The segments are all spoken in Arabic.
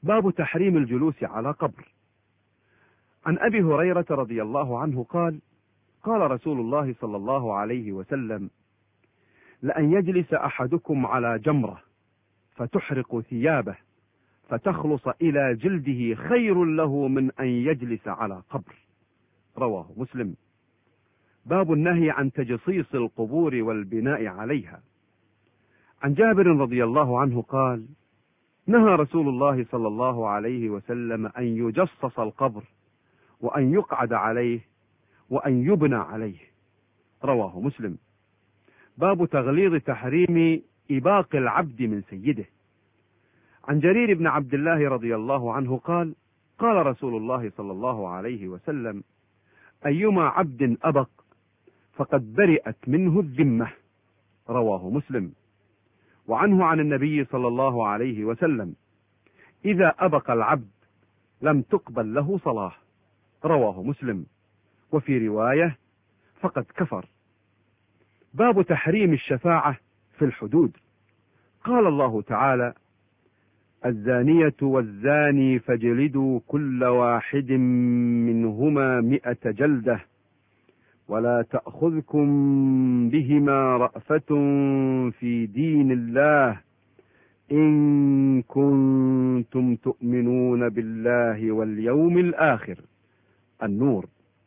باب تحريم الجلوس على قبر. عن أبي هريرة رضي الله عنه قال: قال رسول الله صلى الله عليه وسلم: لأن يجلس أحدكم على جمرة فتحرق ثيابه فتخلص إلى جلده خير له من أن يجلس على قبر. رواه مسلم. باب النهي عن تجصيص القبور والبناء عليها. عن جابر رضي الله عنه قال: نهى رسول الله صلى الله عليه وسلم أن يجصص القبر وأن يقعد عليه وأن يبنى عليه. رواه مسلم. باب تغليظ تحريم إباق العبد من سيده. عن جرير بن عبد الله رضي الله عنه قال: قال رسول الله صلى الله عليه وسلم: أيما عبد أبق فقد برئت منه الذمة. رواه مسلم. وعنه عن النبي صلى الله عليه وسلم: إذا أبق العبد لم تقبل له صلاة. رواه مسلم. وفي رواية: فقد كفر. باب تحريم الشفاعة في الحدود. قال الله تعالى: الزانية والزاني فاجلدوا كل واحد منهما 100 جلدة ولا تأخذكم بهما رأفة في دين الله إن كنتم تؤمنون بالله واليوم الآخر. النور.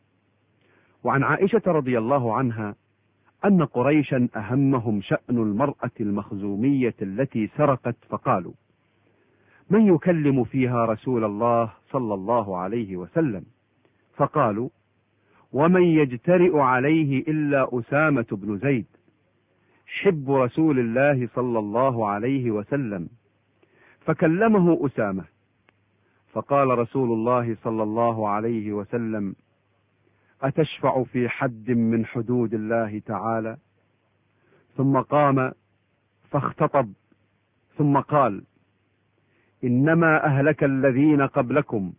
وعن عائشة رضي الله عنها أن قريشا أهمهم شأن المرأة المخزومية التي سرقت، فقالوا: من يكلم فيها رسول الله صلى الله عليه وسلم؟ فقالوا: ومن يجترئ عليه إلا أسامة بن زيد حب رسول الله صلى الله عليه وسلم. فكلمه أسامة، فقال رسول الله صلى الله عليه وسلم: أتشفع في حد من حدود الله تعالى؟ ثم قام فاختطب ثم قال: إنما أهلك الذين قبلكم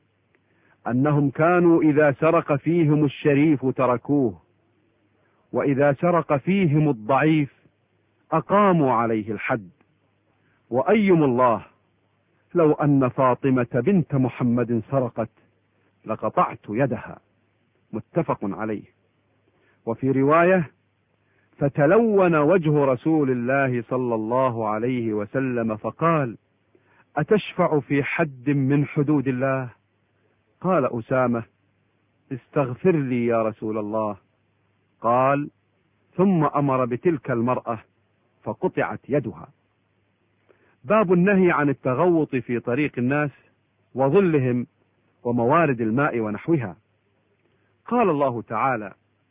أنهم كانوا إذا سرق فيهم الشريف تركوه، وإذا سرق فيهم الضعيف أقاموا عليه الحد. وأيم الله لو أن فاطمة بنت محمد سرقت لقطعت يدها. متفق عليه. وفي رواية: فتلون وجه رسول الله صلى الله عليه وسلم فقال: أتشفع في حد من حدود الله؟ قال أسامة: استغفر لي يا رسول الله. قال: ثم أمر بتلك المرأة فقطعت يدها. باب النهي عن التغوط في طريق الناس وظلهم وموارد الماء ونحوها. قال الله تعالى: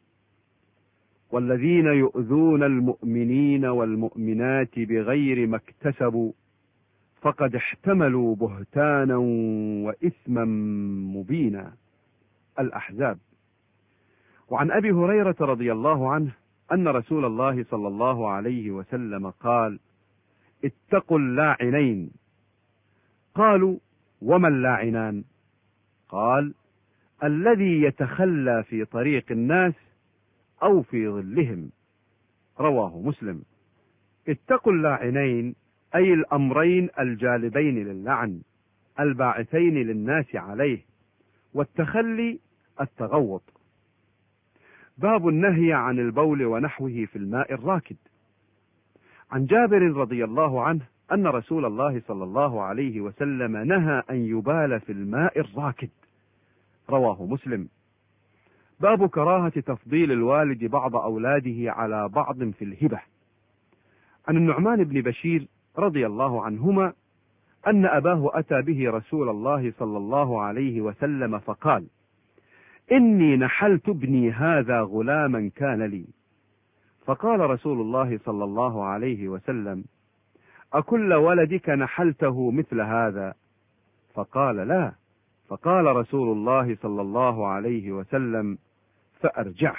والذين يؤذون المؤمنين والمؤمنات بغير ما اكتسبوا فقد احتملوا بهتانا وإثما مبينا. الأحزاب. وعن أبي هريرة رضي الله عنه أن رسول الله صلى الله عليه وسلم قال: اتقوا اللاعنين. قالوا: وما اللاعنان؟ قال: الذي يتخلى في طريق الناس أو في ظلهم. رواه مسلم. اتقوا اللاعنين أي الأمرين الجالبين للعن الباعثين للناس عليه، والتخلي التغوط. باب النهي عن البول ونحوه في الماء الراكد. عن جابر رضي الله عنه أن رسول الله صلى الله عليه وسلم نهى أن يبال في الماء الراكد. رواه مسلم. باب كراهة تفضيل الوالد بعض أولاده على بعض في الهبة. عن النعمان بن بشير رضي الله عنهما أن أباه أتى به رسول الله صلى الله عليه وسلم فقال: إني نحلت ابني هذا غلاما كان لي. فقال رسول الله صلى الله عليه وسلم: أكل ولدك نحلته مثل هذا؟ فقال: لا. فقال رسول الله صلى الله عليه وسلم: فأرجعه.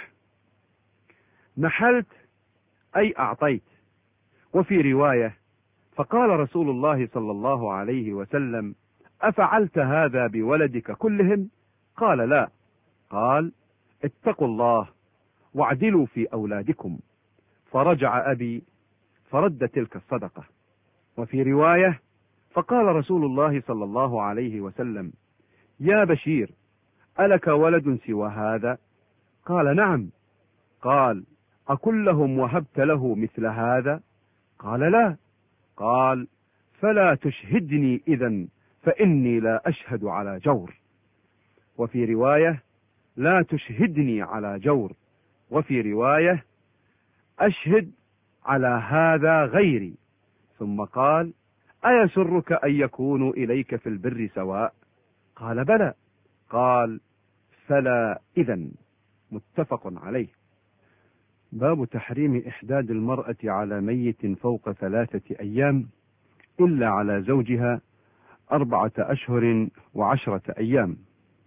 نحلت أي أعطيت. وفي رواية: فقال رسول الله صلى الله عليه وسلم: أفعلت هذا بولدك كلهم؟ قال: لا. قال: اتقوا الله واعدلوا في أولادكم. فرجع أبي فرد تلك الصدقة. وفي رواية: فقال رسول الله صلى الله عليه وسلم: يا بشير، ألك ولد سوى هذا؟ قال: نعم. قال: أكلهم وهبت له مثل هذا؟ قال: لا. قال: فلا تشهدني إذن، فإني لا أشهد على جور. وفي رواية: لا تشهدني على جور. وفي رواية: أشهد على هذا غيري. ثم قال: أيسرك أن يكونوا إليك في البر سواء؟ قال: بلى. قال: فلا إذن. متفق عليه. باب تحريم إحداد المرأة على ميت فوق 3 أيام إلا على زوجها 4 أشهر و10 أيام.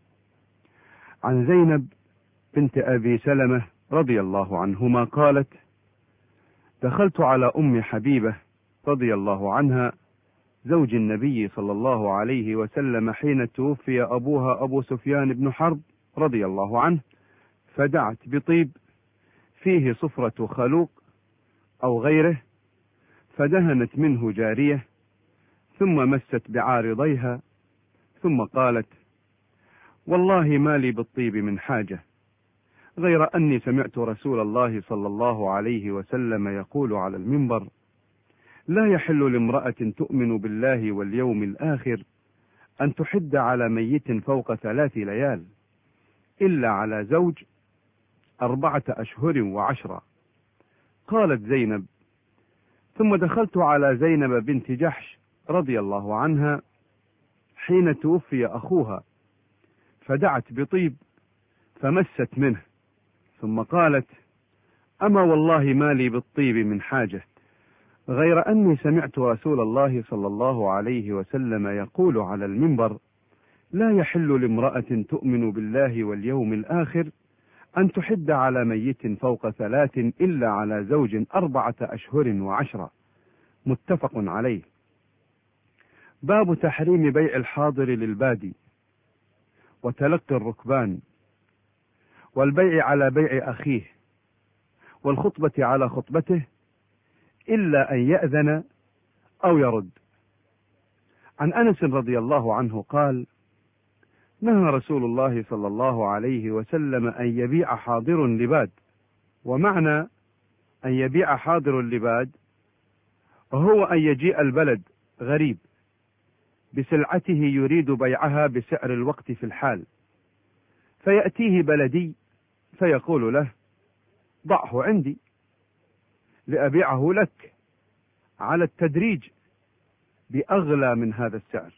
عن زينب بنت أبي سلمة رضي الله عنهما قالت: دخلت على أم حبيبة رضي الله عنها زوج النبي صلى الله عليه وسلم حين توفي أبوها أبو سفيان بن حرب رضي الله عنه، فدعت بطيب فيه صفرة خلوق أو غيره، فدهنت منه جارية، ثم مست بعارضيها، ثم قالت: والله ما لي بالطيب من حاجة، غير أني سمعت رسول الله صلى الله عليه وسلم يقول على المنبر: لا يحل لامرأة تؤمن بالله واليوم الآخر أن تحد على ميت فوق 3 ليال إلا على زوج 4 أشهر و10. قالت زينب: ثم دخلت على زينب بنت جحش رضي الله عنها حين توفي أخوها، فدعت بطيب فمست منه، ثم قالت: أما والله ما لي بالطيب من حاجة، غير أني سمعت رسول الله صلى الله عليه وسلم يقول على المنبر: لا يحل لامرأة تؤمن بالله واليوم الآخر أن تحد على ميت فوق 3 إلا على زوج 4 أشهر و10. متفق عليه. باب تحريم بيع الحاضر للبادي، وتلقي الركبان، والبيع على بيع أخيه، والخطبة على خطبته، إلا أن يأذن أو يرد. عن أنس رضي الله عنه قال: نهى رسول الله صلى الله عليه وسلم أن يبيع حاضر لباد. ومعنى أن يبيع حاضر لباد هو أن يجيء البلد غريب بسلعته يريد بيعها بسعر الوقت في الحال، فيأتيه بلدي فيقول له: ضعه عندي لأبيعه لك على التدريج بأغلى من هذا السعر.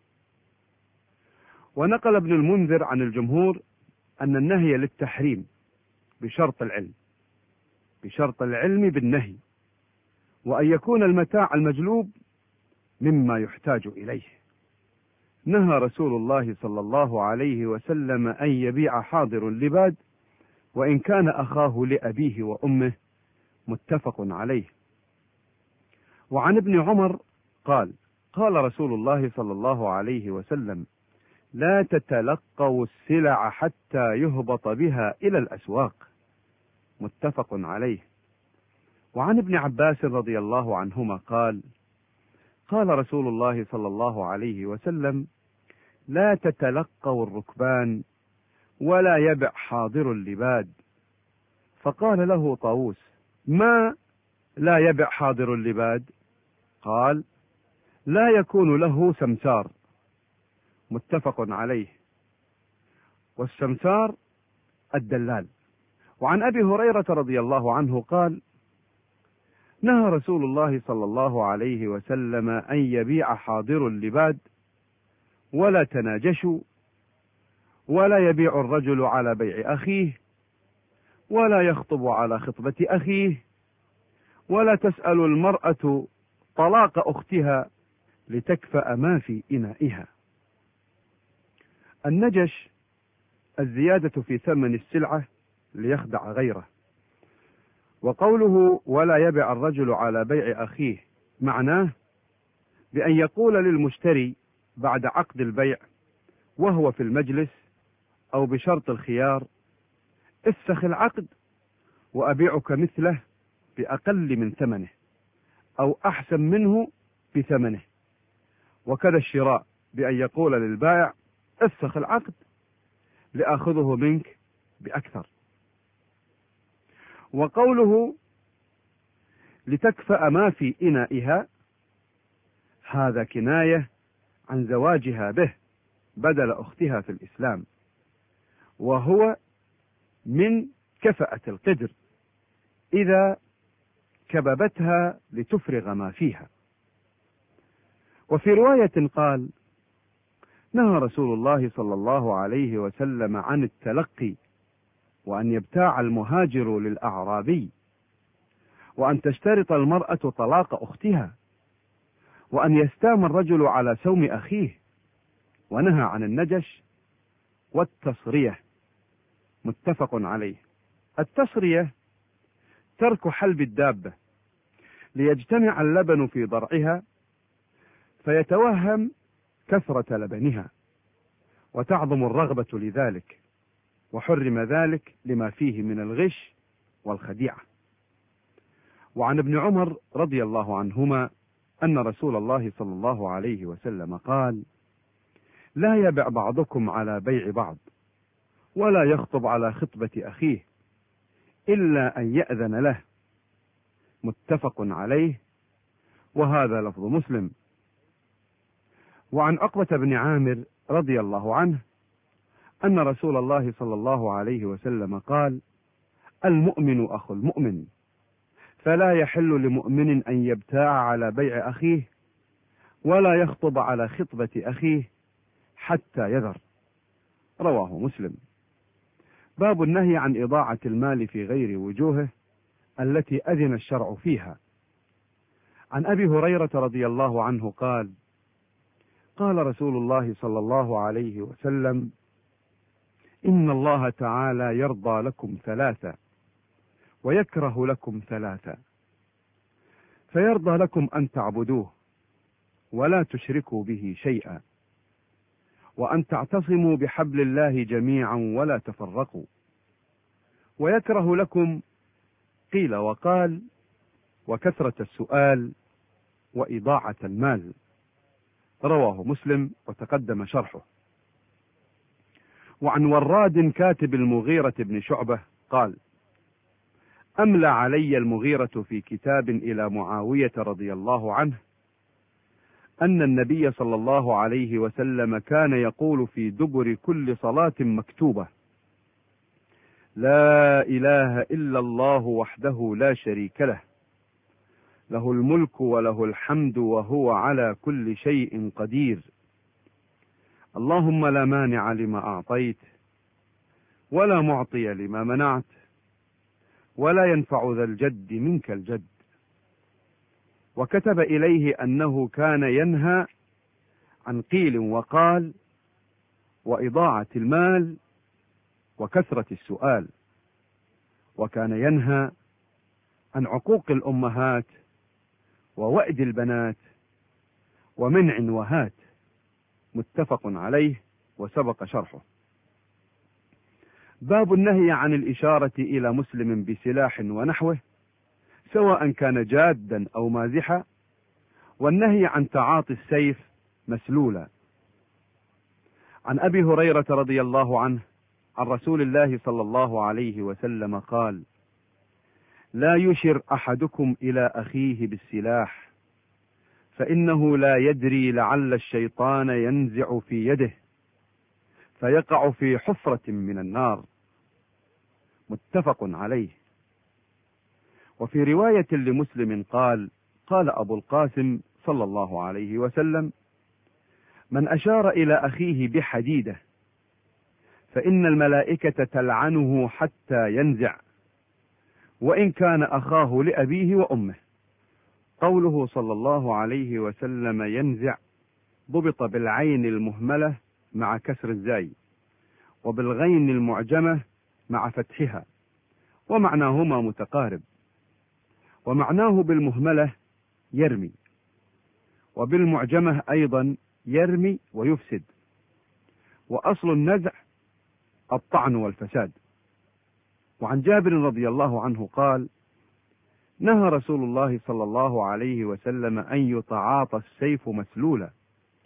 ونقل ابن المنذر عن الجمهور أن النهي للتحريم بشرط العلم، بشرط العلم بالنهي، وأن يكون المتاع المجلوب مما يحتاج إليه. نهى رسول الله صلى الله عليه وسلم أن يبيع حاضر لباد وإن كان أخاه لأبيه وأمه. متفق عليه. وعن ابن عمر قال: قال رسول الله صلى الله عليه وسلم: لا تتلقوا السلع حتى يهبط بها إلى الأسواق. متفق عليه. وعن ابن عباس رضي الله عنهما قال: قال رسول الله صلى الله عليه وسلم: لا تتلقوا الركبان ولا يبع حاضر اللباد. فقال له طاووس: ما لا يبع حاضر اللباد؟ قال: لا يكون له سمسار. متفق عليه. والسمسار الدلال. وعن أبي هريرة رضي الله عنه قال: نهى رسول الله صلى الله عليه وسلم أن يبيع حاضر اللباد ولا تناجشوا، ولا يبيع الرجل على بيع أخيه، ولا يخطب على خطبة أخيه، ولا تسأل المرأة طلاق أختها لتكفأ ما في إنائها. النجش الزيادة في ثمن السلعة ليخدع غيره. وقوله ولا يبيع الرجل على بيع أخيه معناه بأن يقول للمشتري بعد عقد البيع وهو في المجلس أو بشرط الخيار: افسخ العقد وأبيعك مثله بأقل من ثمنه أو أحسن منه بثمنه، وكذا الشراء بأن يقول للبائع افسخ العقد لآخذه منك بأكثر. وقوله لتكفأ ما في إنائها، هذا كناية عن زواجها به بدل أختها في الإسلام، وهو من كفأة القدر إذا كببتها لتفرغ ما فيها. وفي رواية قال نهى رسول الله صلى الله عليه وسلم عن التلقي، وأن يبتاع المهاجر للأعرابي، وأن تشترط المرأة طلاق أختها، وأن يستام الرجل على سوم أخيه، ونهى عن النجش والتصرية. متفق عليه. التصرية ترك حلب الدابة ليجتمع اللبن في ضرعها فيتوهم كثرة لبنها وتعظم الرغبة لذلك، وحرم ذلك لما فيه من الغش والخديعة. وعن ابن عمر رضي الله عنهما أن رسول الله صلى الله عليه وسلم قال لا يبع بعضكم على بيع بعض، ولا يخطب على خطبة أخيه إلا أن يأذن له. متفق عليه، وهذا لفظ مسلم. وعن عقبة بن عامر رضي الله عنه أن رسول الله صلى الله عليه وسلم قال المؤمن أخو المؤمن، فلا يحل لمؤمن أن يبتاع على بيع أخيه ولا يخطب على خطبة أخيه حتى يذر. رواه مسلم. باب النهي عن إضاعة المال في غير وجوهه التي أذن الشرع فيها. عن أبي هريرة رضي الله عنه قال قال رسول الله صلى الله عليه وسلم إن الله تعالى يرضى لكم ثلاثة ويكره لكم ثلاثة، فيرضى لكم أن تعبدوه ولا تشركوا به شيئا، وأن تعتصموا بحبل الله جميعا ولا تفرقوا، ويكره لكم قيل وقال وكثرة السؤال وإضاعة المال. رواه مسلم وتقدم شرحه. وعن وراد كاتب المغيرة بن شعبة قال أملى علي المغيرة في كتاب إلى معاوية رضي الله عنه أن النبي صلى الله عليه وسلم كان يقول في دبر كل صلاة مكتوبة لا إله إلا الله وحده لا شريك له، له الملك وله الحمد وهو على كل شيء قدير، اللهم لا مانع لما أعطيت ولا معطي لما منعت ولا ينفع ذا الجد منك الجد. وكتب إليه أنه كان ينهى عن قيل وقال وإضاعة المال وكثرة السؤال، وكان ينهى عن عقوق الأمهات ووأد البنات ومنع وهات. متفق عليه وسبق شرحه. باب النهي عن الإشارة إلى مسلم بسلاح ونحوه سواء كان جادا أو مازحا، والنهي عن تعاطي السيف مسلولا. عن أبي هريرة رضي الله عنه عن رسول الله صلى الله عليه وسلم قال لا يشر أحدكم إلى أخيه بالسلاح، فإنه لا يدري لعل الشيطان ينزع في يده فيقع في حفرة من النار. متفق عليه. وفي رواية لمسلم قال أبو القاسم صلى الله عليه وسلم من أشار إلى أخيه بحديدة فإن الملائكة تلعنه حتى ينزع، وإن كان أخاه لأبيه وأمه. قوله صلى الله عليه وسلم ينزع ضبط بالعين المهملة مع كسر الزاي، وبالغين المعجمة مع فتحها، ومعناهما متقارب. ومعناه بالمهملة يرمي، وبالمعجمة أيضا يرمي ويفسد، وأصل النزع الطعن والفساد. وعن جابر رضي الله عنه قال نهى رسول الله صلى الله عليه وسلم أن يتعاطى السيف مسلولا،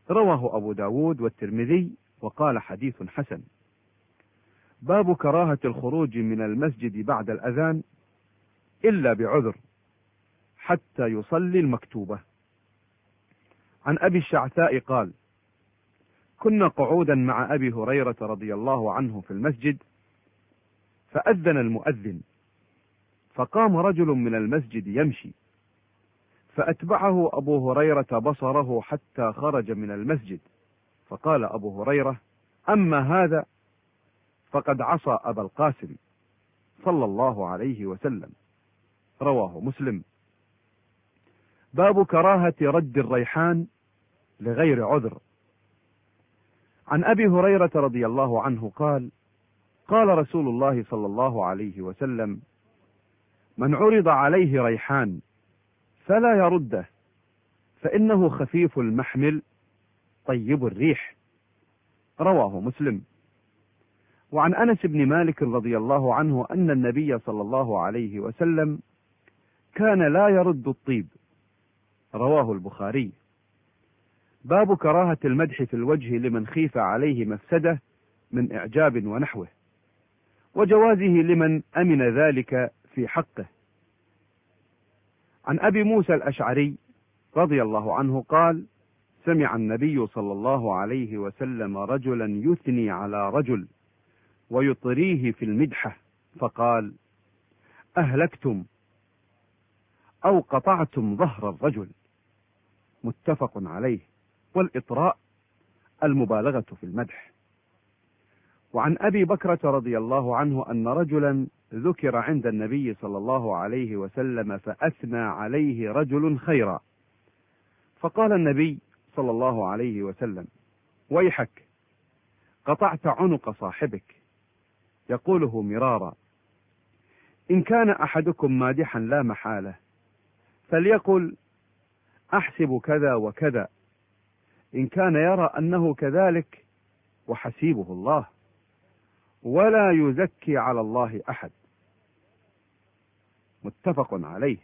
رواه أبو داود والترمذي وقال حديث حسن. باب كراهة الخروج من المسجد بعد الأذان إلا بعذر حتى يصلي المكتوبة. عن أبي الشعثاء قال: كنا قعودا مع أبي هريرة رضي الله عنه في المسجد، فأذن المؤذن، فقام رجل من المسجد يمشي، فأتبعه أبو هريرة بصره حتى خرج من المسجد، فقال أبو هريرة: أما هذا فقد عصى أبا القاسم صلى الله عليه وسلم. رواه مسلم. باب كراهة رد الريحان لغير عذر. عن أبي هريرة رضي الله عنه قال: قال رسول الله صلى الله عليه وسلم: من عرض عليه ريحان فلا يرده، فإنه خفيف المحمل طيب الريح. رواه مسلم. وعن أنس بن مالك رضي الله عنه أن النبي صلى الله عليه وسلم كان لا يرد الطيب. رواه البخاري. باب كراهة المدح في الوجه لمن خيف عليه مفسدة من إعجاب ونحوه، وجوازه لمن أمن ذلك في حقه. عن أبي موسى الأشعري رضي الله عنه قال: سمع النبي صلى الله عليه وسلم رجلا يثني على رجل ويطريه في المدحة، فقال: أهلكتم أو قطعتم ظهر الرجل. متفق عليه. والإطراء المبالغة في المدح. وعن أبي بكرة رضي الله عنه أن رجلا ذكر عند النبي صلى الله عليه وسلم فأثنى عليه رجل خيرا، فقال النبي صلى الله عليه وسلم: ويحك، قطعت عنق صاحبك. يقوله مرارا. إن كان أحدكم مادحا لا محالة فليقل: أحسب كذا وكذا، إن كان يرى أنه كذلك وحسيبه الله، ولا يزكي على الله أحد. متفق عليه.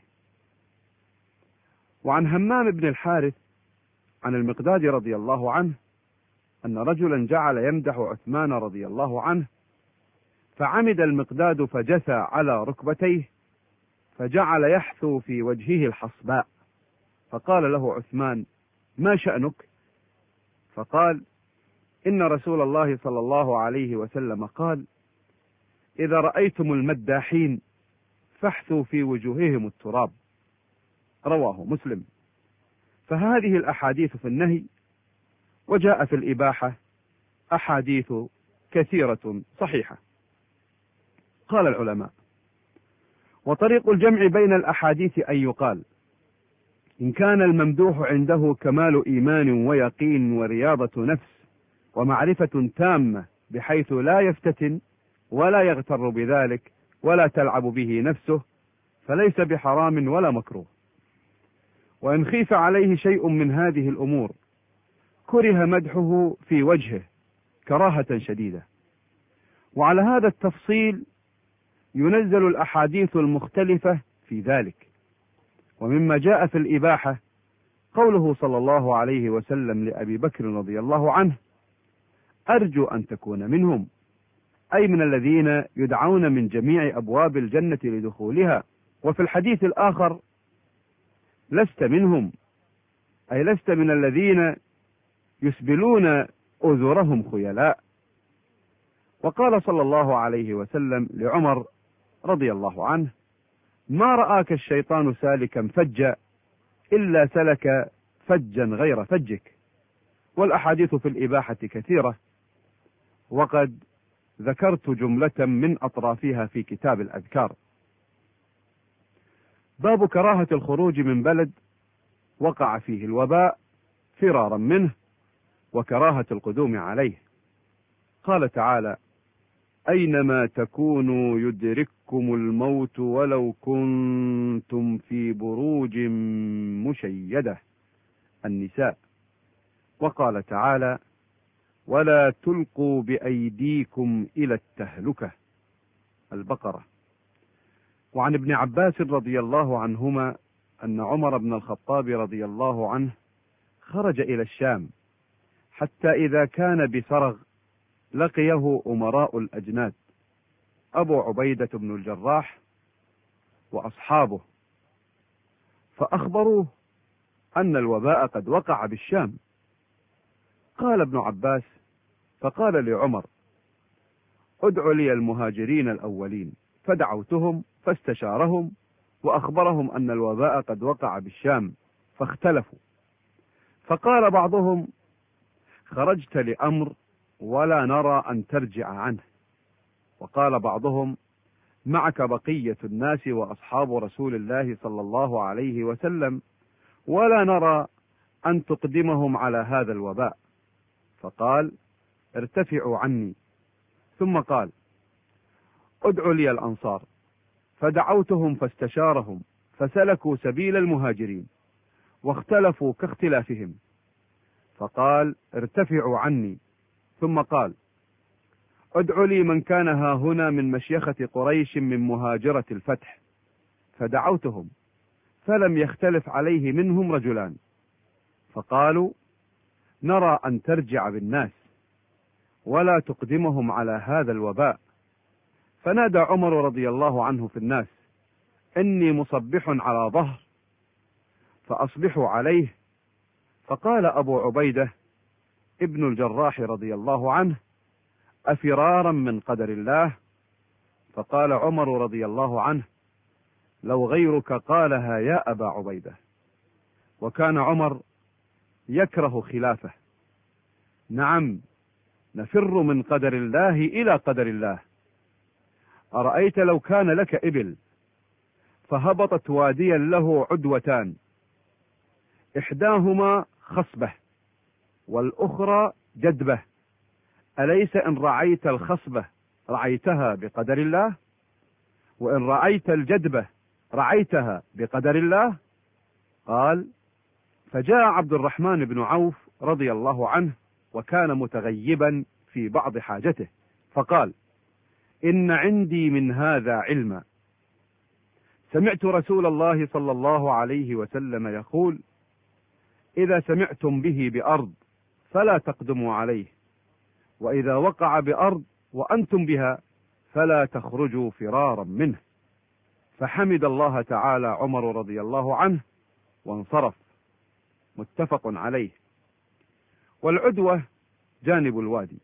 وعن همام بن الحارث عن المقداد رضي الله عنه أن رجلا جعل يمدح عثمان رضي الله عنه، فعمد المقداد فجثى على ركبتيه، فجعل يحثو في وجهه الحصباء، فقال له عثمان: ما شأنك؟ فقال: إن رسول الله صلى الله عليه وسلم قال: إذا رأيتم المداحين فاحثوا في وجوههم التراب. رواه مسلم. فهذه الأحاديث في النهي، وجاء في الإباحة أحاديث كثيرة صحيحة. قال العلماء: وطريق الجمع بين الأحاديث أن يقال: إن كان الممدوح عنده كمال إيمان ويقين ورياضة نفس ومعرفة تامة بحيث لا يفتتن ولا يغتر بذلك ولا تلعب به نفسه، فليس بحرام ولا مكروه. وإن خيف عليه شيء من هذه الأمور كره مدحه في وجهه كراهة شديدة. وعلى هذا التفصيل ينزل الأحاديث المختلفة في ذلك. ومما جاء في الإباحة قوله صلى الله عليه وسلم لأبي بكر رضي الله عنه: أرجو أن تكون منهم، أي من الذين يدعون من جميع أبواب الجنة لدخولها. وفي الحديث الآخر: لست منهم، أي لست من الذين يسبلون أذرهم خيلاء. وقال صلى الله عليه وسلم لعمر رضي الله عنه: ما رآك الشيطان سالكا فجا إلا سلك فجا غير فجك. والأحاديث في الإباحة كثيرة، وقد ذكرت جملة من أطرافها في كتاب الأذكار. باب كراهة الخروج من بلد وقع فيه الوباء فرارا منه، وكراهة القدوم عليه. قال تعالى: أينما تكونوا يدرككم الموت ولو كنتم في بروج مشيدة. النساء. وقال تعالى: ولا تلقوا بأيديكم إلى التهلكة. البقرة. وعن ابن عباس رضي الله عنهما أن عمر بن الخطاب رضي الله عنه خرج إلى الشام، حتى إذا كان بسرغ لقيه أمراء الأجناد أبو عبيدة بن الجراح وأصحابه، فأخبروه أن الوباء قد وقع بالشام. قال ابن عباس: فقال لعمر: ادع لي المهاجرين الأولين، فدعوتهم فاستشارهم وأخبرهم أن الوباء قد وقع بالشام، فاختلفوا. فقال بعضهم: خرجت لأمر ولا نرى أن ترجع عنه. وقال بعضهم: معك بقية الناس وأصحاب رسول الله صلى الله عليه وسلم، ولا نرى أن تقدمهم على هذا الوباء. فقال: ارتفعوا عني. ثم قال: ادعوا لي الأنصار، فدعوتهم فاستشارهم فسلكوا سبيل المهاجرين واختلفوا كاختلافهم. فقال: ارتفعوا عني. ثم قال: ادعوا لي من كان ها هنا من مشيخة قريش من مهاجرة الفتح، فدعوتهم فلم يختلف عليه منهم رجلان. فقالوا: نرى أن ترجع بالناس ولا تقدمهم على هذا الوباء. فنادى عمر رضي الله عنه في الناس: إني مصبح على ظهر، فأصبحوا عليه. فقال أبو عبيدة ابن الجراح رضي الله عنه: أفرارا من قدر الله؟ فقال عمر رضي الله عنه: لو غيرك قالها يا أبا عبيدة. وكان عمر يكره خلافه. نعم، نفر من قدر الله إلى قدر الله. أرأيت لو كان لك إبل فهبطت واديا له عدوتان، إحداهما خصبة والأخرى جدبة، أليس إن رعيت الخصبة رعيتها بقدر الله؟ وإن رعيت الجدبة رعيتها بقدر الله؟ قال: فجاء عبد الرحمن بن عوف رضي الله عنه وكان متغيبا في بعض حاجته، فقال: إن عندي من هذا علما. سمعت رسول الله صلى الله عليه وسلم يقول: إذا سمعتم به بأرض فلا تقدموا عليه، وإذا وقع بأرض وأنتم بها فلا تخرجوا فرارا منه. فحمد الله تعالى عمر رضي الله عنه وانصرف. متفق عليه. والعدوة جانب الوادي.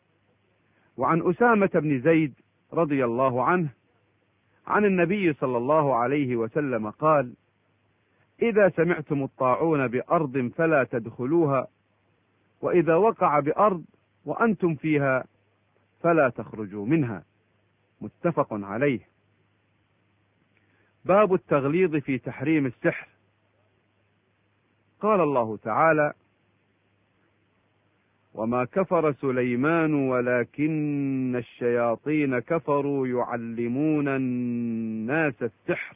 وعن أسامة بن زيد رضي الله عنه عن النبي صلى الله عليه وسلم قال: إذا سمعتم الطاعون بأرض فلا تدخلوها، وإذا وقع بأرض وأنتم فيها فلا تخرجوا منها. متفق عليه. باب التغليظ في تحريم السحر. قال الله تعالى: وما كفر سليمان ولكن الشياطين كفروا يعلمون الناس السحر.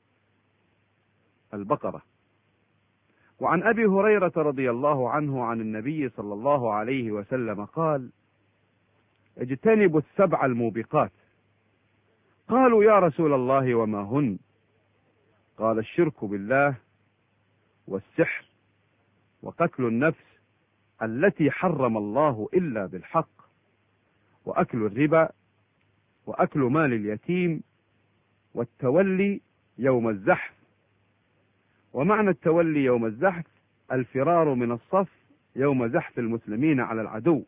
البقرة. وعن أبي هريرة رضي الله عنه عن النبي صلى الله عليه وسلم قال: اجتنبوا السبع الموبقات. قالوا: يا رسول الله وما هن؟ قال: الشرك بالله، والسحر، وقتل النفس التي حرم الله إلا بالحق، وأكل الربا، وأكل مال اليتيم، والتولي يوم الزحف. ومعنى التولي يوم الزحف الفرار من الصف يوم زحف المسلمين على العدو.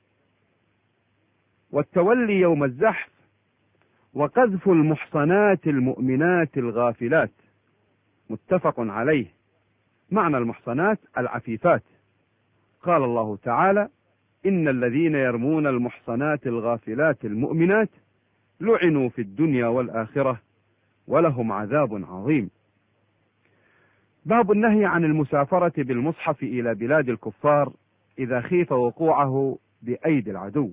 والتولي يوم الزحف وقذف المحصنات المؤمنات الغافلات. متفق عليه. معنى المحصنات العفيفات. قال الله تعالى: إن الذين يرمون المحصنات الغافلات المؤمنات لعنوا في الدنيا والآخرة ولهم عذاب عظيم. باب النهي عن المسافرة بالمصحف إلى بلاد الكفار إذا خيف وقوعه بأيدي العدو.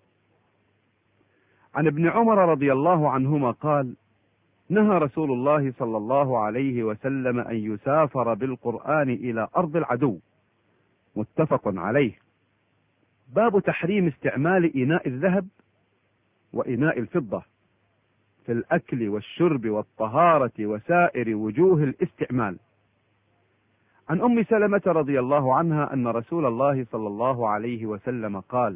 عن ابن عمر رضي الله عنهما قال: نهى رسول الله صلى الله عليه وسلم أن يسافر بالقرآن إلى أرض العدو. متفق عليه. باب تحريم استعمال إناء الذهب وإناء الفضة في الأكل والشرب والطهارة وسائر وجوه الاستعمال. عن أم سلمة رضي الله عنها أن رسول الله صلى الله عليه وسلم قال: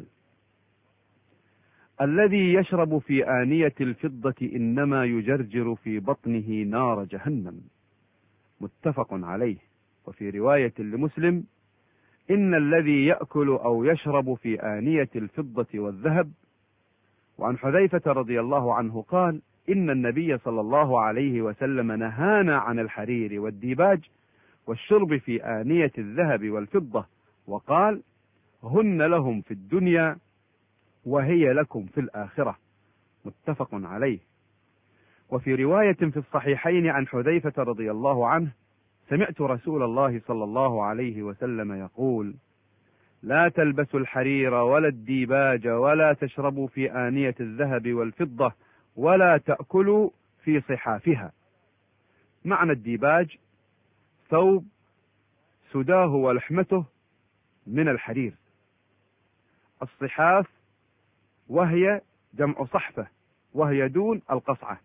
الذي يشرب في آنية الفضة إنما يجرجر في بطنه نار جهنم. متفق عليه. وفي رواية لمسلم: إن الذي يأكل أو يشرب في آنية الفضة والذهب. وعن حذيفة رضي الله عنه قال: إن النبي صلى الله عليه وسلم نهانا عن الحرير والديباج والشرب في آنية الذهب والفضة، وقال: هن لهم في الدنيا وهي لكم في الآخرة. متفق عليه. وفي رواية في الصحيحين عن حذيفة رضي الله عنه: سمعت رسول الله صلى الله عليه وسلم يقول: لا تلبسوا الحرير ولا الديباج ولا تشربوا في آنية الذهب والفضة ولا تأكلوا في صحافها. معنى الديباج: ثوب سداه ولحمته من الحرير. الصحاف وهي جمع صحفة وهي دون القصعة.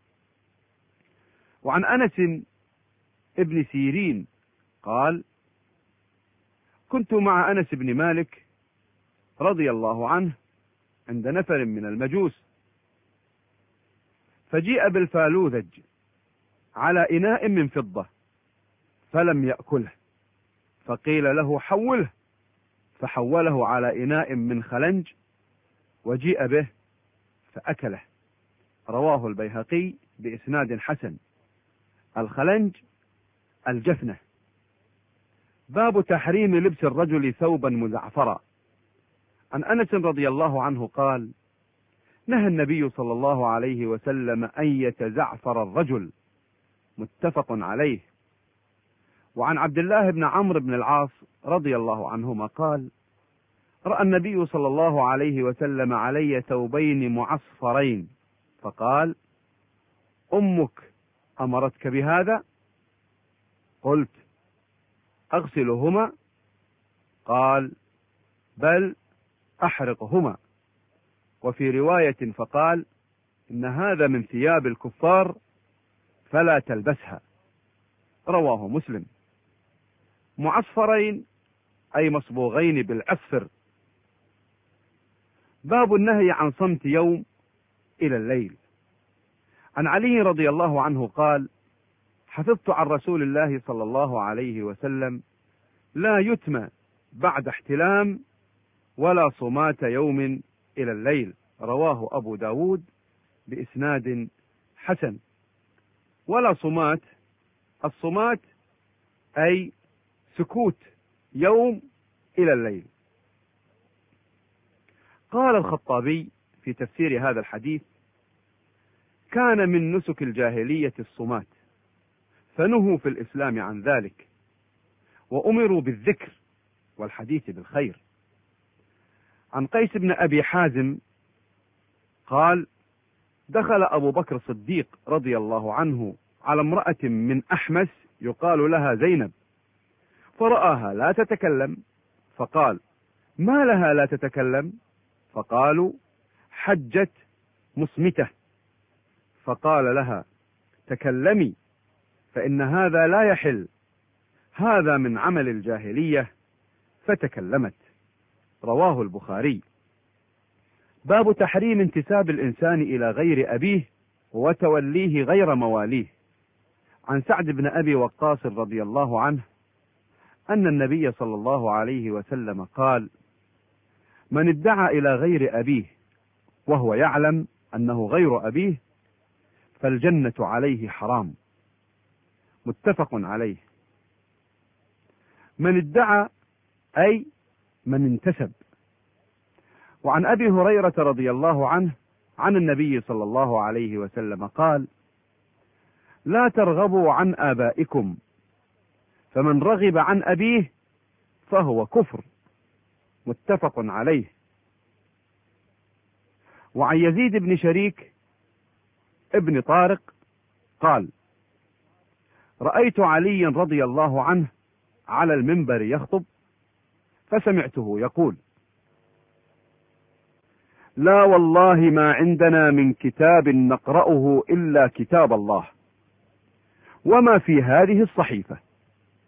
وعن أنس ابن سيرين قال: كنت مع أنس بن مالك رضي الله عنه عند نفر من المجوس، فجيء بالفالوذج على إناء من فضة فلم يأكله، فقيل له: حوله، فحوله على إناء من خلنج وجيء به فأكله. رواه البيهقي بإسناد حسن. الخلنج الجفنة. باب تحريم لبس الرجل ثوبا مزعفرا. عن أنس رضي الله عنه قال: نهى النبي صلى الله عليه وسلم أن يتزعفر الرجل. متفق عليه. وعن عبد الله بن عمرو بن العاص رضي الله عنهما قال: رأى النبي صلى الله عليه وسلم علي ثوبين معصفرين، فقال: أمك أمرتك بهذا؟ قلت: أغسلهما؟ قال: بل أحرقهما. وفي رواية فقال: إن هذا من ثياب الكفار فلا تلبسها. رواه مسلم. معصفرين أي مصبوغين بالعصفر. باب النهي عن صمت يوم إلى الليل. عن علي رضي الله عنه قال: حفظت عن رسول الله صلى الله عليه وسلم: لا يتم بعد احتلام ولا صمات يوم إلى الليل. رواه أبو داود بإسناد حسن. ولا صمات، الصمات أي سكوت يوم إلى الليل. قال الخطابي في تفسير هذا الحديث: كان من نسك الجاهلية الصمات، فنهوا في الإسلام عن ذلك، وأمروا بالذكر والحديث بالخير. عن قيس بن أبي حازم قال: دخل أبو بكر الصديق رضي الله عنه على امرأة من أحمس يقال لها زينب، فرآها لا تتكلم، فقال: ما لها لا تتكلم؟ فقالوا: حجت مصمتة. فقال لها: تكلمي، فإن هذا لا يحل، هذا من عمل الجاهلية. فتكلمت. رواه البخاري. باب تحريم انتساب الإنسان إلى غير أبيه وتوليه غير مواليه. عن سعد بن أبي وقاص رضي الله عنه أن النبي صلى الله عليه وسلم قال: من ادعى إلى غير أبيه وهو يعلم أنه غير أبيه فالجنة عليه حرام. متفق عليه. من ادعى أي من انتسب. وعن أبي هريرة رضي الله عنه عن النبي صلى الله عليه وسلم قال: لا ترغبوا عن آبائكم، فمن رغب عن أبيه فهو كفر. متفق عليه. وعن يزيد بن شريك ابن طارق قال: رأيت عليا رضي الله عنه على المنبر يخطب، فسمعته يقول: لا والله ما عندنا من كتاب نقرأه إلا كتاب الله وما في هذه الصحيفة،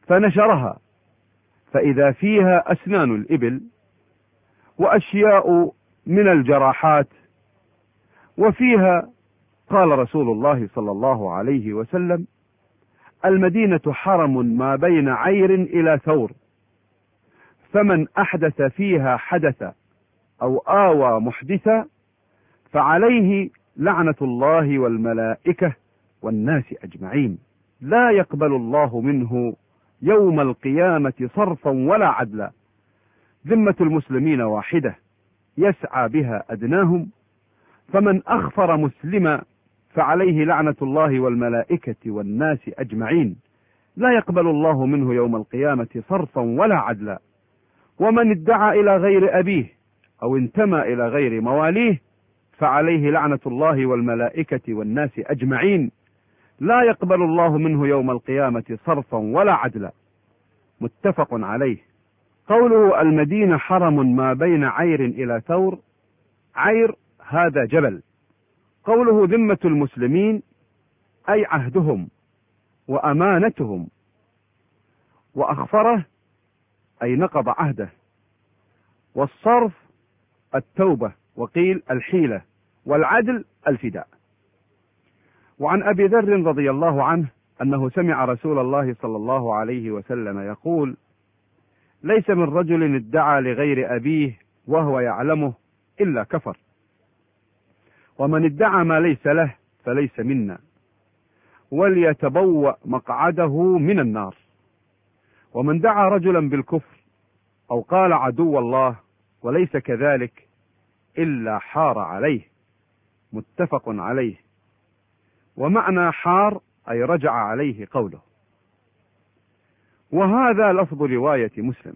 فنشرها، فإذا فيها أسنان الإبل وأشياء من الجراحات، وفيها قال رسول الله صلى الله عليه وسلم: المدينة حرم ما بين عير إلى ثور، فمن أحدث فيها حدث أو آوى محدثا فعليه لعنة الله والملائكة والناس أجمعين، لا يقبل الله منه يوم القيامة صرفا ولا عدلا. ذمة المسلمين واحدة يسعى بها أدناهم، فمن أخفر مسلما فعليه لعنة الله والملائكة والناس أجمعين، لا يقبل الله منه يوم القيامة صرفا ولا عدلا. ومن ادعى إلى غير أبيه أو انتمى إلى غير مواليه فعليه لعنة الله والملائكة والناس أجمعين، لا يقبل الله منه يوم القيامة صرفا ولا عدلا. متفق عليه. قوله المدينة حرم ما بين عير إلى ثور، عير هذا جبل. قوله ذمة المسلمين أي عهدهم وأمانتهم، وأخفره أي نقض عهده، والصرف التوبة، وقيل الحيلة، والعدل الفداء. وعن أبي ذر رضي الله عنه أنه سمع رسول الله صلى الله عليه وسلم يقول: ليس من رجل ادعى لغير أبيه وهو يعلمه إلا كفر، ومن ادعى ما ليس له فليس منا، وليتبوأ مقعده من النار. ومن دعا رجلا بالكفر أو قال عدو الله وليس كذلك إلا حار عليه. متفق عليه. ومعنى حار أي رجع عليه قوله. وهذا لفظ رواية مسلم.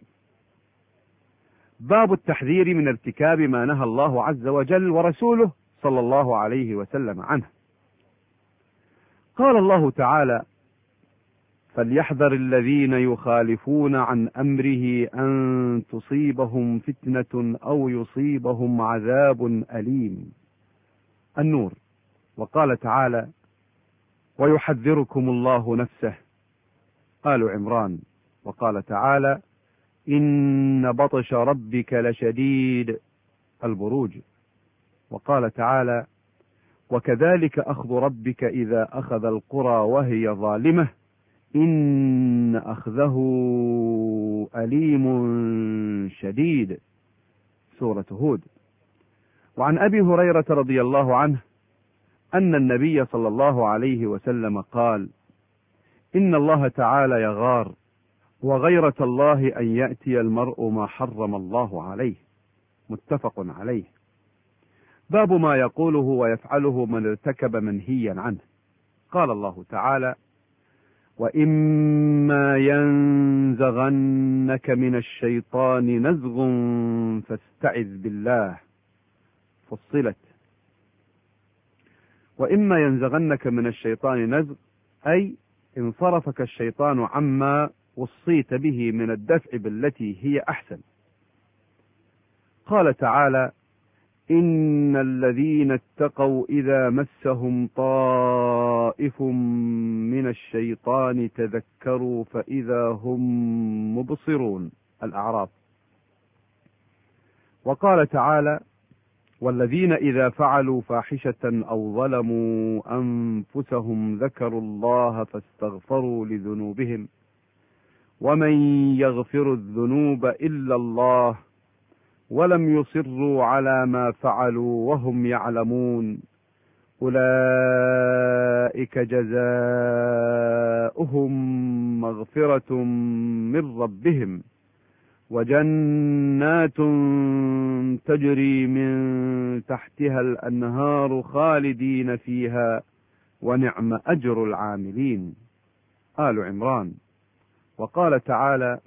باب التحذير من ارتكاب ما نهى الله عز وجل ورسوله صلى الله عليه وسلم عنه. قال الله تعالى: فليحذر الذين يخالفون عن أمره أن تصيبهم فتنة أو يصيبهم عذاب أليم. النور. وقال تعالى: ويحذركم الله نفسه. آل عمران. وقال تعالى: إن بطش ربك لشديد. البروج. وقال تعالى: وكذلك أخذ ربك إذا أخذ القرى وهي ظالمة إن أخذه أليم شديد. سورة هود. وعن أبي هريرة رضي الله عنه أن النبي صلى الله عليه وسلم قال: إن الله تعالى يغار، وغيرة الله أن يأتي المرء ما حرم الله عليه. متفق عليه. باب ما يقوله ويفعله من ارتكب منهيا عنه. قال الله تعالى: وإما ينزغنك من الشيطان نزغ فاستعذ بالله. فصلت. وإما ينزغنك من الشيطان نزغ أي انصرفك الشيطان عما وصيت به من الدفع بالتي هي أحسن. قال تعالى: إن الذين اتقوا إذا مسهم طائف من الشيطان تذكروا فإذا هم مبصرون. الأعراف. وقال تعالى: والذين إذا فعلوا فاحشة أو ظلموا أنفسهم ذكروا الله فاستغفروا لذنوبهم ومن يغفر الذنوب إلا الله ولم يصروا على ما فعلوا وهم يعلمون أولئك جزاؤهم مغفرة من ربهم وجنات تجري من تحتها الأنهار خالدين فيها ونعم أجر العاملين. آل عمران. وقال تعالى: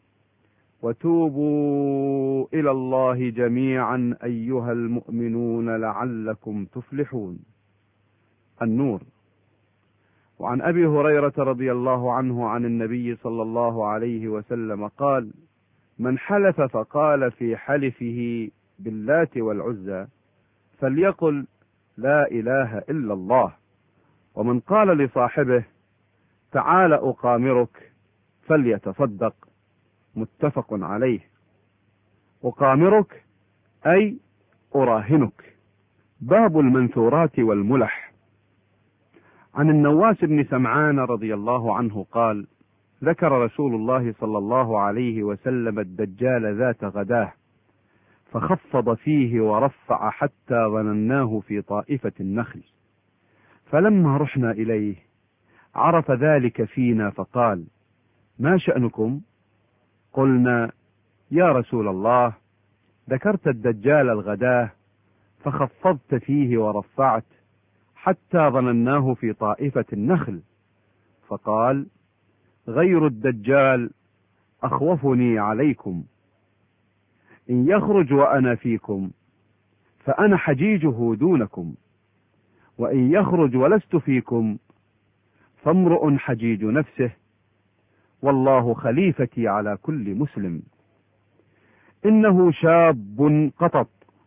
وتوبوا إلى الله جميعا أيها المؤمنون لعلكم تفلحون. النور. وعن أبي هريرة رضي الله عنه عن النبي صلى الله عليه وسلم قال: من حلف فقال في حلفه باللات والعزى فليقل لا إله إلا الله، ومن قال لصاحبه تعال أقامرك فليتصدق. متفق عليه. أقامرك أي أراهنك. باب المنثورات والملح. عن النواس بن سمعان رضي الله عنه قال: ذكر رسول الله صلى الله عليه وسلم الدجال ذات غداه، فخفض فيه ورفع حتى ظنناه في طائفة النخل، فلما رحنا إليه عرف ذلك فينا فقال: ما شأنكم؟ قلنا: يا رسول الله، ذكرت الدجال الغداه فخفضت فيه ورفعت حتى ظنناه في طائفة النخل. فقال: غير الدجال أخوفني عليكم، إن يخرج وأنا فيكم فأنا حجيجه دونكم، وإن يخرج ولست فيكم فامرؤ حجيج نفسه، والله خليفتي على كل مسلم. إنه شاب قطط.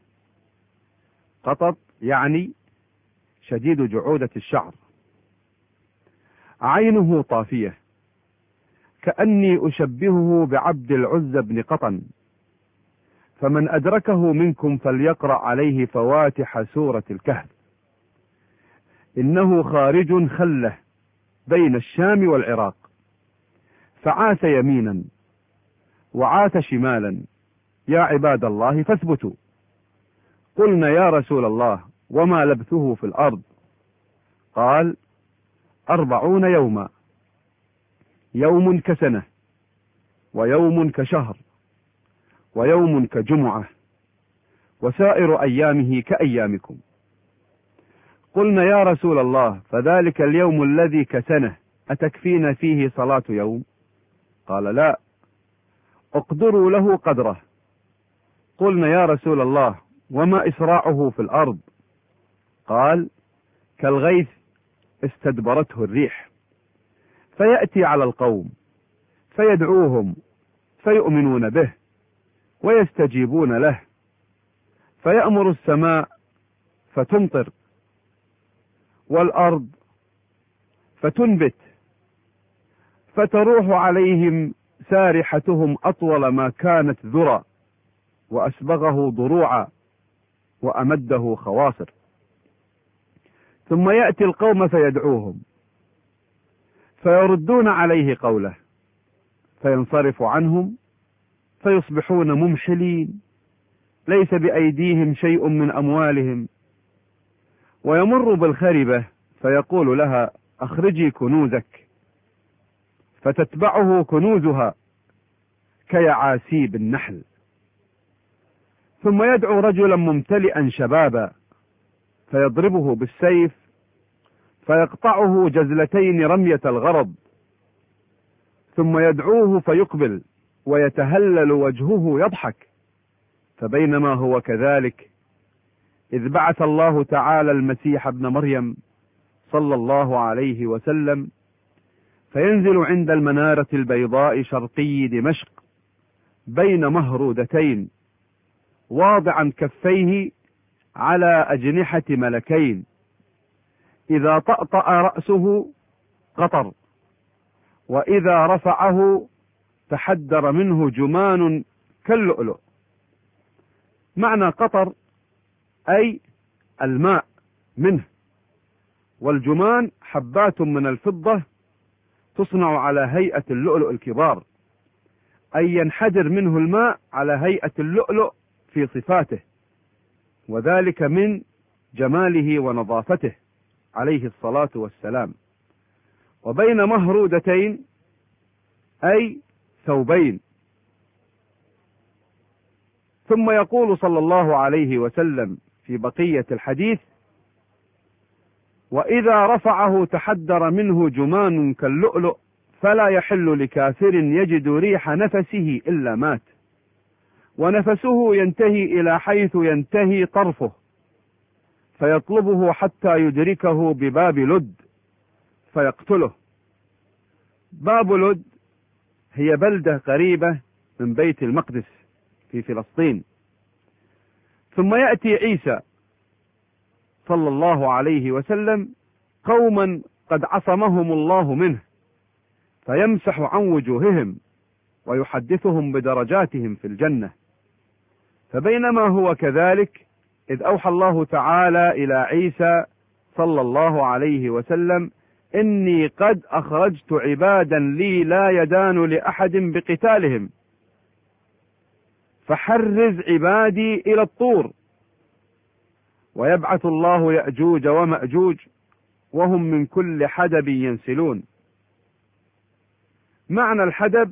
قطط يعني شديد جعودة الشعر، عينه طافية، كأني أشبهه بعبد العزى بن قطن، فمن أدركه منكم فليقرأ عليه فواتح سورة الكهف. إنه خارج خلة بين الشام والعراق، فعاث يمينا وعاث شمالا، يا عباد الله فاثبتوا. قلنا: يا رسول الله، وما لبثه في الأرض؟ قال: 40 يوما، يوم كسنة، ويوم كشهر، ويوم كجمعة، وسائر أيامه كأيامكم. قلنا: يا رسول الله، فذلك اليوم الذي كسنه أتكفينا فيه صلاة يوم؟ قال: لا، اقدروا له قدره. قلنا: يا رسول الله، وما إسراعه في الأرض؟ قال: كالغيث استدبرته الريح، فيأتي على القوم فيدعوهم فيؤمنون به ويستجيبون له، فيأمر السماء فتمطر، والأرض فتنبت، فتروح عليهم سارحتهم أطول ما كانت ذرى، وأسبغه ضروعا، وأمده خواصر. ثم يأتي القوم فيدعوهم فيردون عليه قوله، فينصرف عنهم فيصبحون ممحلين، ليس بأيديهم شيء من أموالهم. ويمر بالخربة فيقول لها: أخرجي كنوزك، فتتبعه كنوزها كيعاسيب النحل. ثم يدعو رجلا ممتلئا شبابا فيضربه بالسيف فيقطعه جزلتين رمية الغرض، ثم يدعوه فيقبل ويتهلل وجهه يضحك. فبينما هو كذلك إذ بعث الله تعالى المسيح ابن مريم صلى الله عليه وسلم، فينزل عند المنارة البيضاء شرقي دمشق بين مهرودتين، واضعا كفيه على أجنحة ملكين، إذا طأطأ رأسه قطر، وإذا رفعه تحدر منه جمان كاللؤلؤ. معنى قطر أي الماء منه، والجمان حبات من الفضة تصنع على هيئة اللؤلؤ الكبار، أي ينحدر منه الماء على هيئة اللؤلؤ في صفاته، وذلك من جماله ونظافته عليه الصلاة والسلام. وبين مهرودتين أي ثوبين. ثم يقول صلى الله عليه وسلم في بقية الحديث: وإذا رفعه تحدر منه جمان كاللؤلؤ، فلا يحل لكافر يجد ريح نفسه إلا مات، ونفسه ينتهي إلى حيث ينتهي طرفه، فيطلبه حتى يدركه بباب لد فيقتله. باب لد هي بلدة قريبة من بيت المقدس في فلسطين. ثم يأتي عيسى صلى الله عليه وسلم قوما قد عصمهم الله منه، فيمسح عن وجوههم ويحدثهم بدرجاتهم في الجنة. فبينما هو كذلك إذ أوحى الله تعالى إلى عيسى صلى الله عليه وسلم: إني قد أخرجت عبادا لي لا يدان لأحد بقتالهم، فحرز عبادي إلى الطور. ويبعث الله يأجوج ومأجوج وهم من كل حدب ينسلون. معنى الحدب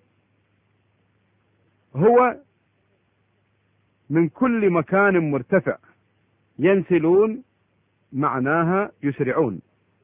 هو من كل مكان مرتفع، ينسلون معناها يسرعون.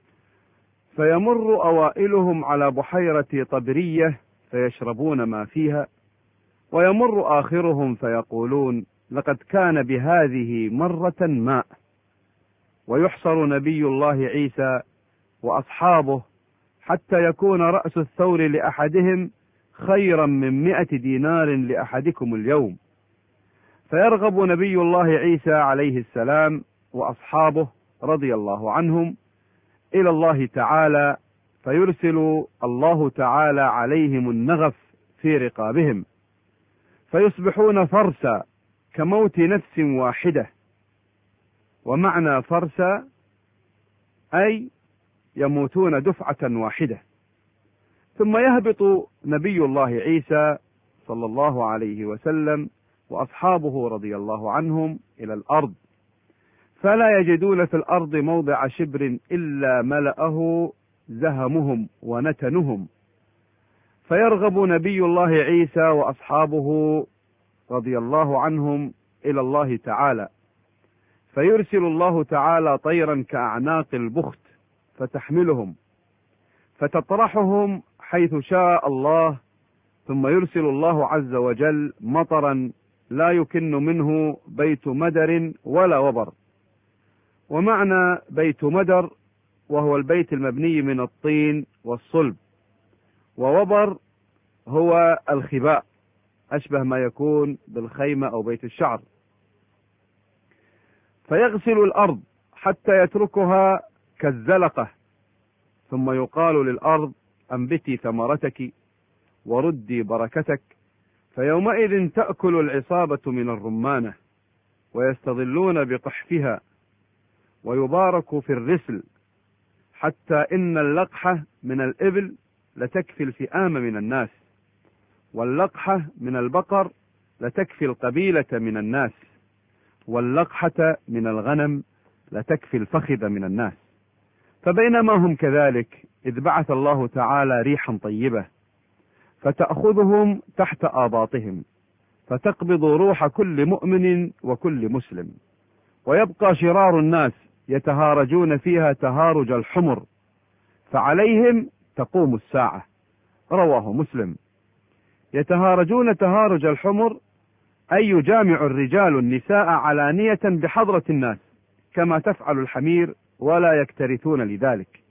فيمر أوائلهم على بحيرة طبرية فيشربون ما فيها، ويمر آخرهم فيقولون: لقد كان بهذه مرة ماء. ويحصر نبي الله عيسى وأصحابه حتى يكون رأس الثور لأحدهم خيرا من 100 دينار لأحدكم اليوم. فيرغب نبي الله عيسى عليه السلام وأصحابه رضي الله عنهم إلى الله تعالى، فيرسل الله تعالى عليهم النغف في رقابهم، فيصبحون فرسا كموت نفس واحدة. ومعنى فرسا أي يموتون دفعة واحدة. ثم يهبط نبي الله عيسى صلى الله عليه وسلم وأصحابه رضي الله عنهم إلى الأرض، فلا يجدون في الأرض موضع شبر إلا ملأه زهمهم ونتنهم. فيرغب نبي الله عيسى وأصحابه رضي الله عنهم إلى الله تعالى، فيرسل الله تعالى طيرا كأعناق البخت فتحملهم فتطرحهم حيث شاء الله، ثم يرسل الله عز وجل مطرا لا يكن منه بيت مدر ولا وبر. ومعنى بيت مدر وهو البيت المبني من الطين والصلب، ووبر هو الخباء أشبه ما يكون بالخيمة أو بيت الشعر. فيغسل الأرض حتى يتركها كالزلقة، ثم يقال للأرض: أنبتي ثمرتك وردي بركتك. فيومئذ تأكل العصابة من الرمانة ويستظلون بقحفها، ويبارك في الرسل، حتى إن اللقحة من الإبل لتكفي الفئام من الناس، واللقحة من البقر لتكفي القبيلة من الناس، واللقحة من الغنم لتكفي الفخذ من الناس. فبينما هم كذلك إذ بعث الله تعالى ريحا طيبة فتأخذهم تحت آباطهم، فتقبض روح كل مؤمن وكل مسلم، ويبقى شرار الناس يتهارجون فيها تهارج الحمر، فعليهم تقوم الساعة. رواه مسلم. يتهارجون تهارج الحمر أي يجامع الرجال النساء علانية بحضرة الناس كما تفعل الحمير، ولا يكترثون لذلك.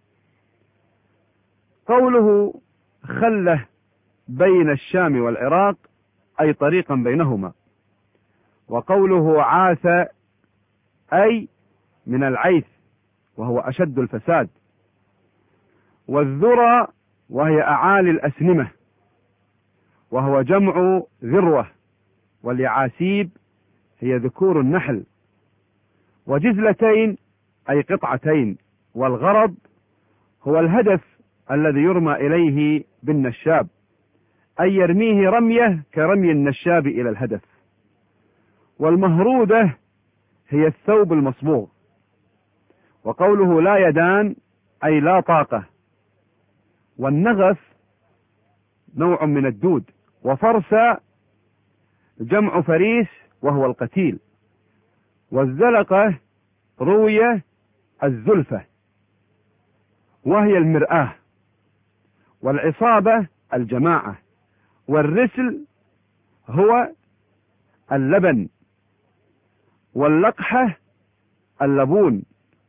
قوله خلة بين الشام والعراق أي طريقا بينهما. وقوله عاث أي من العيث وهو أشد الفساد. والذرى وهي أعالي الأسنمة وهو جمع ذروة، واليعاسيب هي ذكور النحل. وجزلتين أي قطعتين، والغرض هو الهدف الذي يرمى إليه بالنشاب، أي يرميه رمية كرمي النشاب إلى الهدف. والمهرودة هي الثوب المصبوغ. وقوله لا يدان أي لا طاقة. والنغف نوع من الدود. وفرسا جمع فريس وهو القتيل. والزلقة روية الزلفة وهي المرآة. والعصابة الجماعة. والرسل هو اللبن. واللقحة اللبون.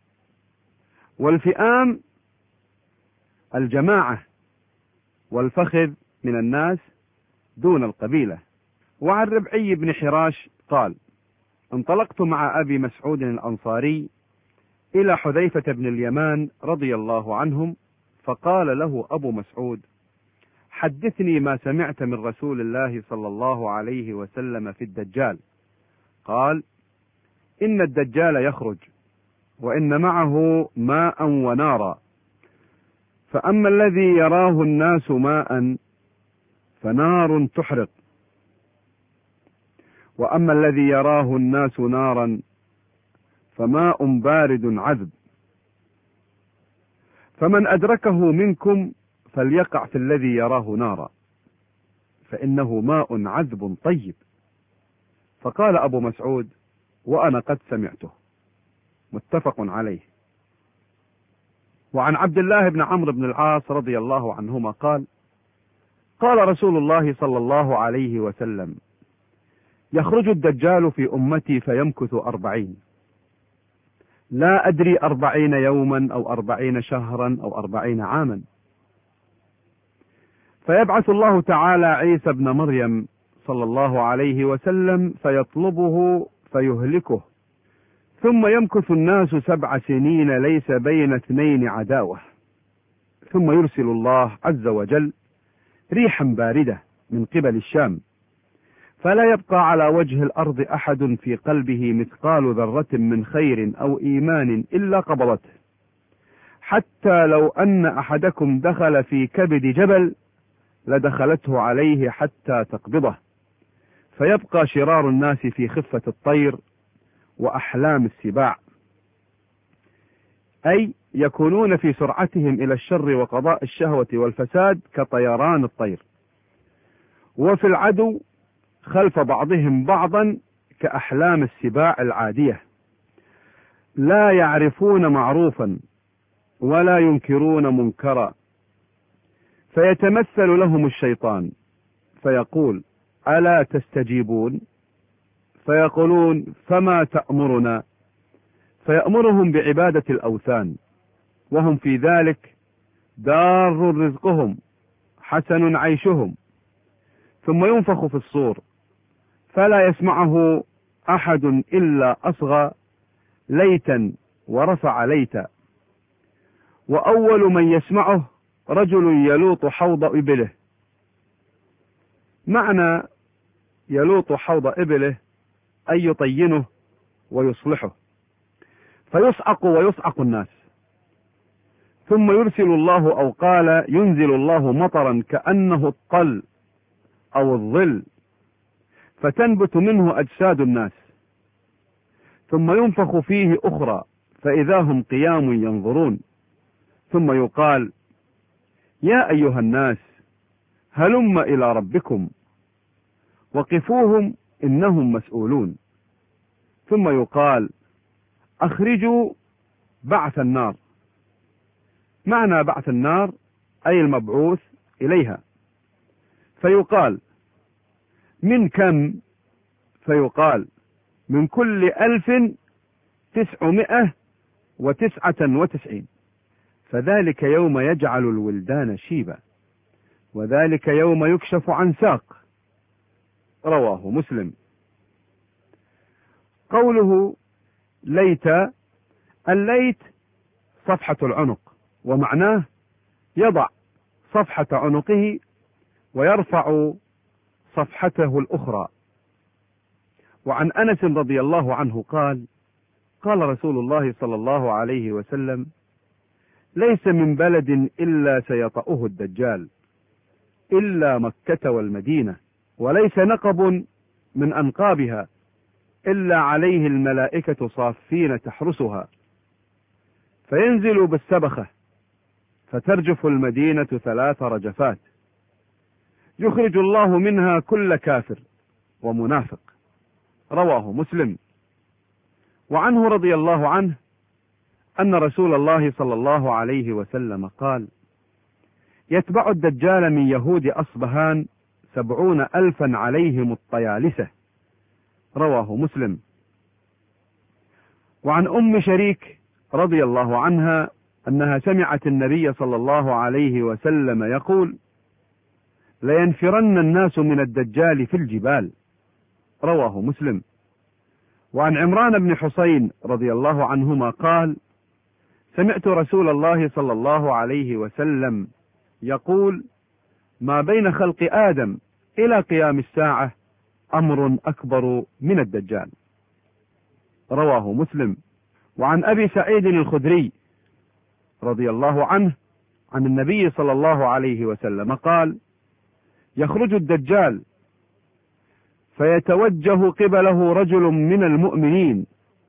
والفئام الجماعة. والفخذ من الناس دون القبيلة. وعن ربعي بن حراش قال: انطلقت مع أبي مسعود الأنصاري إلى حذيفة بن اليمان رضي الله عنهم، فقال له أبو مسعود: حدثني ما سمعت من رسول الله صلى الله عليه وسلم في الدجال. قال: إن الدجال يخرج وإن معه ماء ونارا، فأما الذي يراه الناس ماء فنار تحرق، وأما الذي يراه الناس نارا فماء بارد عذب، فمن أدركه منكم فليقع في الذي يراه نارا، فإنه ماء عذب طيب. فقال أبو مسعود: وأنا قد سمعته. متفق عليه. وعن عبد الله بن عمرو بن العاص رضي الله عنهما قال: قال رسول الله صلى الله عليه وسلم: يخرج الدجال في أمتي فيمكث 40، لا أدري 40 يوما أو 40 شهرا أو 40 عاما، فيبعث الله تعالى عيسى ابن مريم صلى الله عليه وسلم فيطلبه فيهلكه، ثم يمكث الناس 7 سنين ليس بين اثنين عداوة، ثم يرسل الله عز وجل ريحا باردة من قبل الشام، فلا يبقى على وجه الأرض أحد في قلبه مثقال ذرة من خير أو إيمان إلا قبضته، حتى لو أن أحدكم دخل في كبد جبل لدخلته عليه حتى تقبضه، فيبقى شرار الناس في خفة الطير وأحلام السباع، أي يكونون في سرعتهم إلى الشر وقضاء الشهوة والفساد كطيران الطير، وفي العدو خلف بعضهم بعضا كأحلام السباع العادية، لا يعرفون معروفا ولا ينكرون منكرا، فيتمثل لهم الشيطان فيقول: ألا تستجيبون؟ فيقولون: فما تأمرنا؟ فيأمرهم بعبادة الأوثان، وهم في ذلك دار رزقهم حسن عيشهم، ثم ينفخ في الصور فلا يسمعه أحد إلا أصغى ليتا ورفع ليتا، وأول من يسمعه رجل يلوط حوض إبله. معنى يلوط حوض إبله أي يطينه ويصلحه، فيصعق ويصعق الناس، ثم يرسل الله أو قال ينزل الله مطرا كأنه الطل أو الظل، فتنبت منه أجساد الناس، ثم ينفخ فيه أخرى فإذا هم قيام ينظرون، ثم يقال: يا أيها الناس هلم إلى ربكم وقفوهم إنهم مسؤولون، ثم يقال: أخرجوا بعث النار. معنى بعث النار أي المبعوث إليها، فيقال: من كم؟ فيقال: من كل 1999، فذلك يوم يجعل الولدان شيبا، وذلك يوم يكشف عن ساق. رواه مسلم. قوله ليت، الليت صفحة العنق، ومعناه يضع صفحة عنقه ويرفع صفحته الأخرى. وعن أنس رضي الله عنه قال: قال رسول الله صلى الله عليه وسلم: ليس من بلد إلا سيطأه الدجال إلا مكة والمدينة، وليس نقب من أنقابها إلا عليه الملائكة صافين تحرسها، فينزل بالسبخة فترجف المدينة 3 رجفات، يخرج الله منها كل كافر ومنافق. رواه مسلم. وعنه رضي الله عنه أن رسول الله صلى الله عليه وسلم قال: يتبع الدجال من يهود أصبهان 70,000 عليهم الطيالسة. رواه مسلم. وعن أم شريك رضي الله عنها أنها سمعت النبي صلى الله عليه وسلم يقول: لينفرن الناس من الدجال في الجبال. رواه مسلم. وعن عمران بن حسين رضي الله عنهما قال: سمعت رسول الله صلى الله عليه وسلم يقول: ما بين خلق آدم إلى قيام الساعة أمر أكبر من الدجال. رواه مسلم. وعن أبي سعيد الخدري رضي الله عنه عن النبي صلى الله عليه وسلم قال: يخرج الدجال فيتوجه قبله رجل من المؤمنين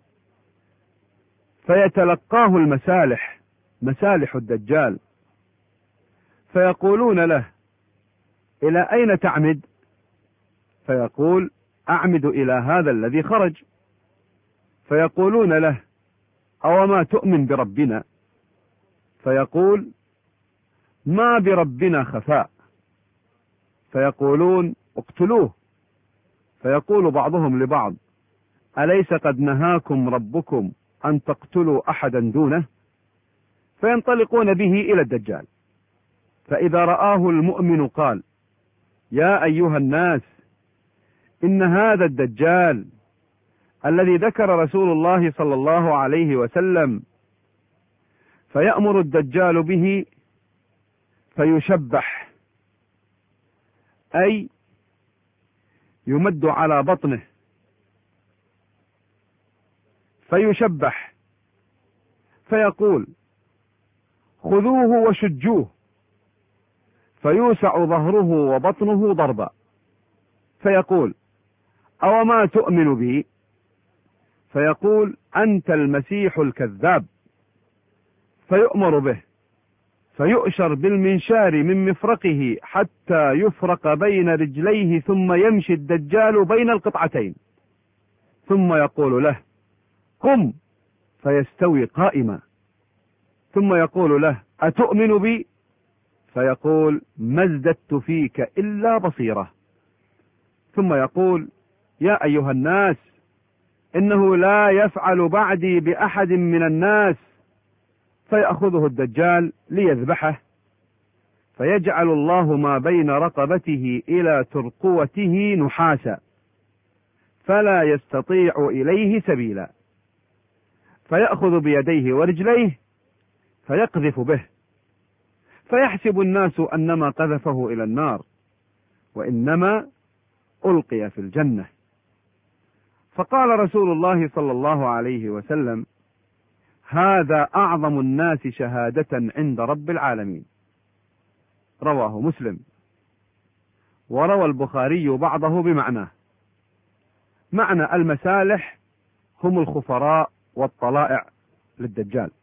فيتلقاه مسالح الدجال، فيقولون له: إلى أين تعمد؟ فيقول: أعمد إلى هذا الذي خرج. فيقولون له: أوما تؤمن بربنا؟ فيقول: ما بربنا خفاء. فيقولون: اقتلوه. فيقول بعضهم لبعض: أليس قد نهاكم ربكم أن تقتلوا أحدا دونه؟ فينطلقون به إلى الدجال، فإذا رآه المؤمن قال: يا أيها الناس، إن هذا الدجال الذي ذكر رسول الله صلى الله عليه وسلم، فيأمر الدجال به فيشبح، أي يمد على بطنه فيشبح، فيقول: خذوه وشجوه، فيوسع ظهره وبطنه ضربا، فيقول: أوما تؤمن بي؟ فيقول: أنت المسيح الكذاب. فيؤمر به، فيؤشر بالمنشار من مفرقه حتى يفرق بين رجليه، ثم يمشي الدجال بين القطعتين، ثم يقول له: قم، فيستوي قائما، ثم يقول له: أتؤمن بي؟ فيقول: ما ازددت فيك إلا بصيرة. ثم يقول: يا أيها الناس، إنه لا يفعل بعدي بأحد من الناس. فيأخذه الدجال ليذبحه، فيجعل الله ما بين رقبته إلى ترقوته نحاسا، فلا يستطيع إليه سبيلا، فيأخذ بيديه ورجليه فيقذف به، فيحسب الناس أنما قذفه إلى النار، وإنما ألقي في الجنة. فقال رسول الله صلى الله عليه وسلم: هذا أعظم الناس شهادة عند رب العالمين. رواه مسلم. وروى البخاري بعضه بمعناه. معنى المسالح هم الخفراء والطلائع للدجال.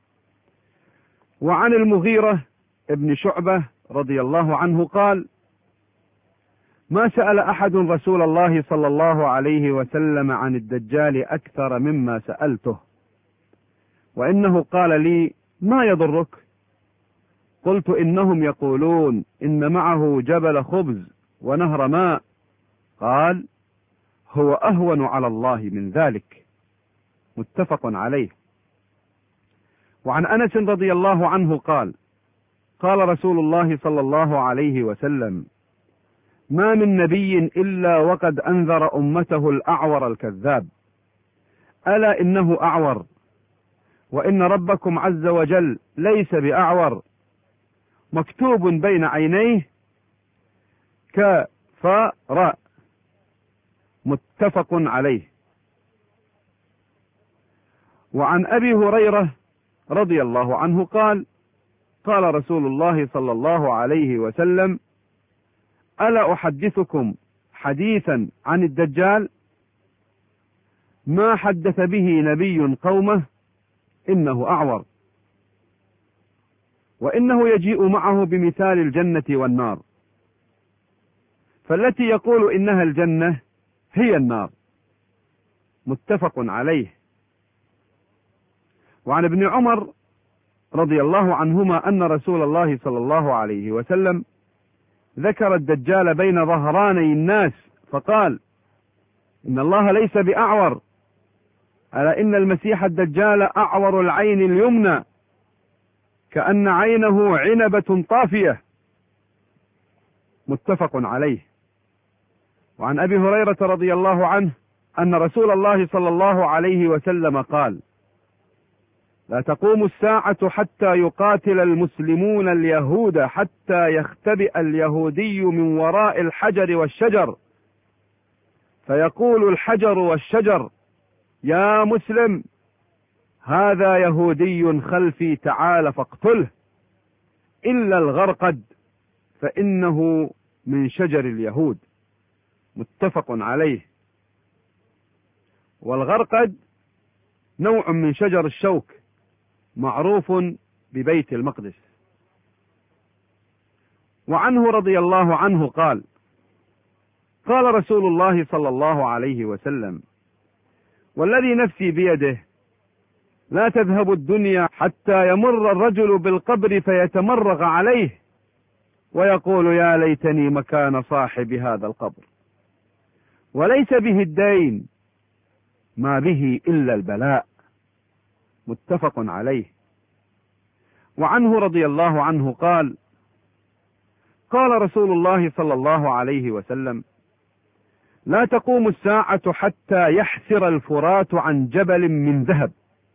وعن المغيرة ابن شعبة رضي الله عنه قال: ما سأل أحد رسول الله صلى الله عليه وسلم عن الدجال أكثر مما سألته، وإنه قال لي: ما يضرك؟ قلت: إنهم يقولون إن معه جبل خبز ونهر ماء. قال: هو أهون على الله من ذلك. متفق عليه. وعن أنس رضي الله عنه قال: قال رسول الله صلى الله عليه وسلم: ما من نبي إلا وقد أنذر أمته الأعور الكذاب، ألا إنه أعور، وإن ربكم عز وجل ليس بأعور، مكتوب بين عينيه كفراء. متفق عليه. وعن أبي هريرة رضي الله عنه قال: قال رسول الله صلى الله عليه وسلم: ألا أحدثكم حديثا عن الدجال ما حدث به نبي قومه إنه أعور، وإنه يجيء معه بمثال الجنة والنار، فالتي يقول إنها الجنة هي النار. متفق عليه. وعن ابن عمر رضي الله عنهما أن رسول الله صلى الله عليه وسلم ذكر الدجال بين ظهراني الناس فقال: إن الله ليس بأعور، ألا إن المسيح الدجال أعور العين اليمنى كأن عينه عنبة طافية. متفق عليه. وعن أبي هريرة رضي الله عنه أن رسول الله صلى الله عليه وسلم قال: لا تقوم الساعة حتى يقاتل المسلمون اليهود حتى يختبئ اليهودي من وراء الحجر والشجر، فيقول الحجر والشجر: يا مسلم، هذا يهودي خلفي، تعال فاقتله، إلا الغرقد فإنه من شجر اليهود. متفق عليه. والغرقد نوع من شجر الشوك معروف ببيت المقدس. وعنه رضي الله عنه قال: قال رسول الله صلى الله عليه وسلم: والذي نفسي بيده لا تذهب الدنيا حتى يمر الرجل بالقبر فيتمرغ عليه ويقول: يا ليتني مكان صاحب هذا القبر، وليس به الدين، ما به إلا البلاء. متفق عليه. وعنه رضي الله عنه قال: قال رسول الله صلى الله عليه وسلم: لا تقوم الساعة حتى يحسر الفرات عن جبل من ذهب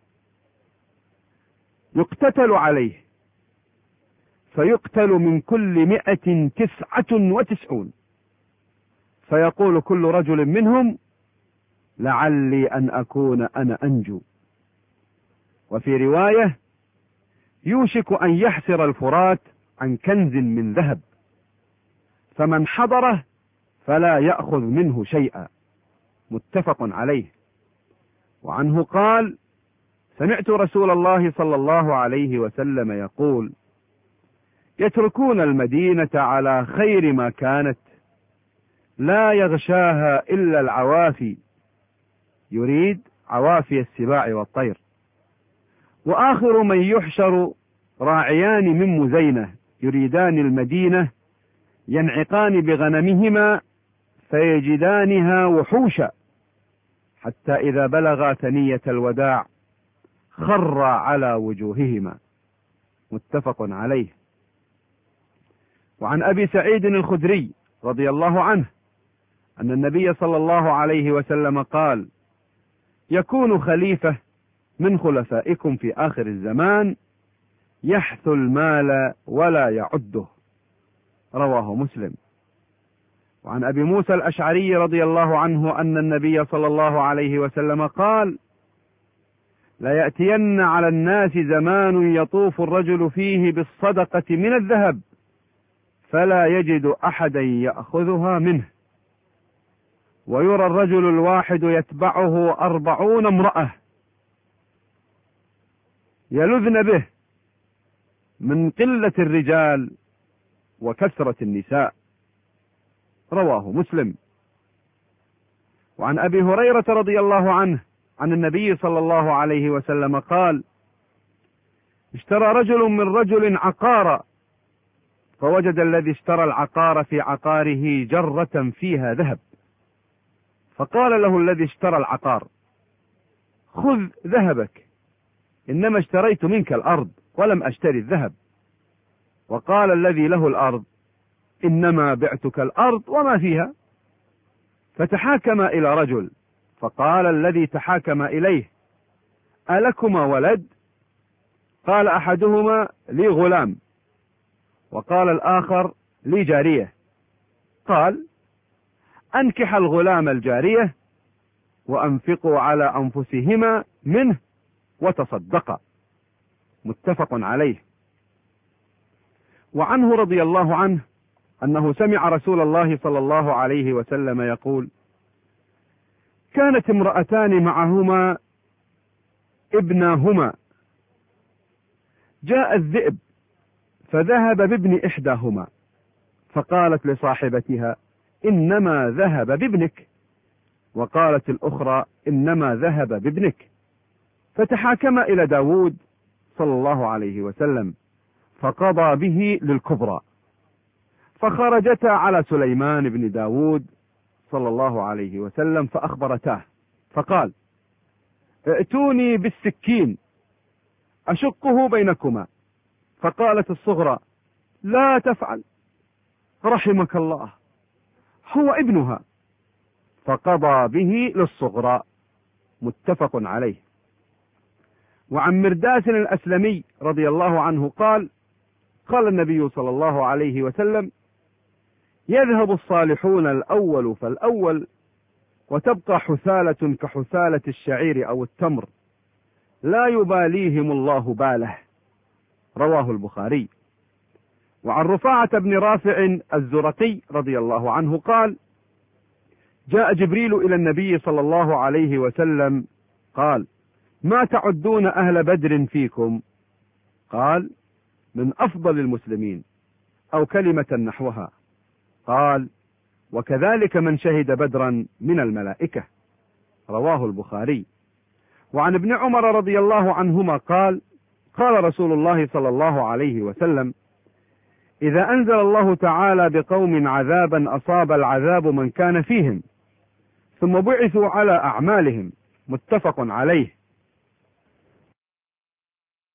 يقتتل عليه، فيقتل من كل 199، فيقول كل رجل منهم: لعلي أن أكون أنا أنجو. وفي رواية: يوشك أن يحسر الفرات عن كنز من ذهب، فمن حضره فلا يأخذ منه شيئا. متفق عليه. وعنه قال: سمعت رسول الله صلى الله عليه وسلم يقول: يتركون المدينة على خير ما كانت، لا يغشاها إلا العوافي، يريد عوافي السباع والطير. وآخر من يحشر راعيان من مزينة يريدان المدينة، ينعقان بغنمهما فيجدانها وحوشا، حتى إذا بلغا ثنية الوداع خرا على وجوههما. متفق عليه. وعن أبي سعيد الخدري رضي الله عنه أن النبي صلى الله عليه وسلم قال: يكون خليفة من خلفائكم في آخر الزمان يحث المال ولا يعده. رواه مسلم. وعن أبي موسى الأشعري رضي الله عنه أن النبي صلى الله عليه وسلم قال: لا يأتين على الناس زمان يطوف الرجل فيه بالصدقة من الذهب فلا يجد أحدا يأخذها منه، ويرى الرجل الواحد يتبعه 40 امرأة يلذن به من قلة الرجال وكثرة النساء. رواه مسلم. وعن أبي هريرة رضي الله عنه عن النبي صلى الله عليه وسلم قال: اشترى رجل من رجل عقارا، فوجد الذي اشترى العقار في عقاره جرة فيها ذهب، فقال له الذي اشترى العقار: خذ ذهبك، إنما اشتريت منك الأرض ولم أشتري الذهب. وقال الذي له الأرض: إنما بعتك الأرض وما فيها. فتحاكم إلى رجل، فقال الذي تحاكم إليه: ألكما ولد؟ قال أحدهما: لي غلام. وقال الآخر: لي جارية. قال: أنكح الغلام الجارية وأنفقوا على أنفسهما منه وتصدقا. متفق عليه. وعنه رضي الله عنه أنه سمع رسول الله صلى الله عليه وسلم يقول: كانت امرأتان معهما ابناهما، جاء الذئب فذهب بابن إحداهما، فقالت لصاحبتها: إنما ذهب بابنك. وقالت الأخرى: إنما ذهب بابنك. فتحاكم إلى داود صلى الله عليه وسلم فقضى به للكبرى، فخرجتا على سليمان بن داود صلى الله عليه وسلم فأخبرتاه، فقال: ائتوني بالسكين أشقه بينكما. فقالت الصغرى: لا تفعل، رحمك الله، هو ابنها. فقضى به للصغرى. متفق عليه. وعن مرداس الأسلمي رضي الله عنه قال: قال النبي صلى الله عليه وسلم: يذهب الصالحون الأول فالأول، وتبقى حثالة كحثالة الشعير أو التمر، لا يباليهم الله باله. رواه البخاري. وعن رفاعة بن رافع الزرقي رضي الله عنه قال: جاء جبريل إلى النبي صلى الله عليه وسلم قال: ما تعدون أهل بدر فيكم؟ قال: من أفضل المسلمين، أو كلمة نحوها. قال: وكذلك من شهد بدرا من الملائكة. رواه البخاري. وعن ابن عمر رضي الله عنهما قال: قال رسول الله صلى الله عليه وسلم: إذا أنزل الله تعالى بقوم عذابا أصاب العذاب من كان فيهم، ثم بعثوا على أعمالهم. متفق عليه.